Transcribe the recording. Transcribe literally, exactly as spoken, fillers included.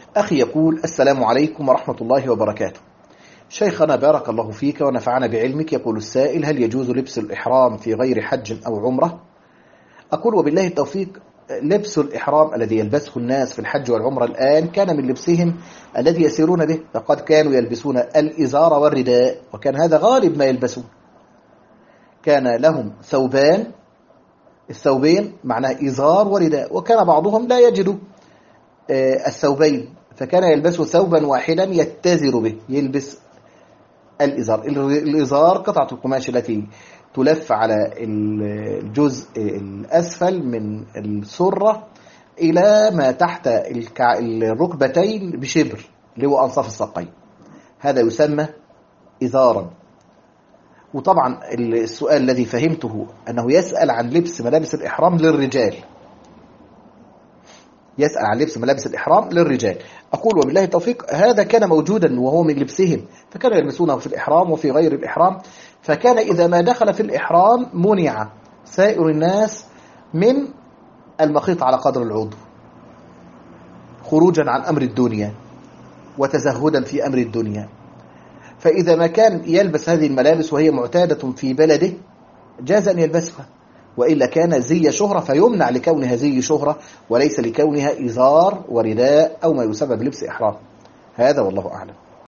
أخي يقول: السلام عليكم ورحمة الله وبركاته. شيخنا بارك الله فيك ونفعنا بعلمك. يقول السائل: هل يجوز لبس الإحرام في غير حج أو عمرة؟ أقول: وبالله التوفيق. لبس الإحرام الذي يلبسه الناس في الحج والعمرة الآن كان من لبسهم الذي يسيرون به، فقد كانوا يلبسون الإزار والرداء، وكان هذا غالب ما يلبسون. كان لهم ثوبان، الثوبين معناه إزار ورداء، وكان بعضهم لا يجد الثوبين، فكان يلبس ثوبا واحدا يتزر به، يلبس الإزار. الإزار قطعة القماش التي تلف على الجزء الأسفل من السرة إلى ما تحت الركبتين بشبر، اللي هو أنصاف الساقين، هذا يسمى إزارا. وطبعا السؤال الذي فهمته أنه يسأل عن لبس ملابس الإحرام للرجال، يسأل عن لبس ملابس الإحرام للرجال. أقول: وبالله التوفيق. هذا كان موجودا وهو من لبسهم، فكانوا يلبسونه في الإحرام وفي غير الإحرام، فكان إذا ما دخل في الإحرام منع سائر الناس من المخيط على قدر العضو، خروجا عن أمر الدنيا وتزهدا في أمر الدنيا. فإذا ما كان يلبس هذه الملابس وهي معتادة في بلده جاز أن يلبسها، وإلا كان زي شهرة، فيمنع لكونها زي شهرة وليس لكونها إزار ورداء أو ما يسمى بلبس إحرام. هذا والله أعلم.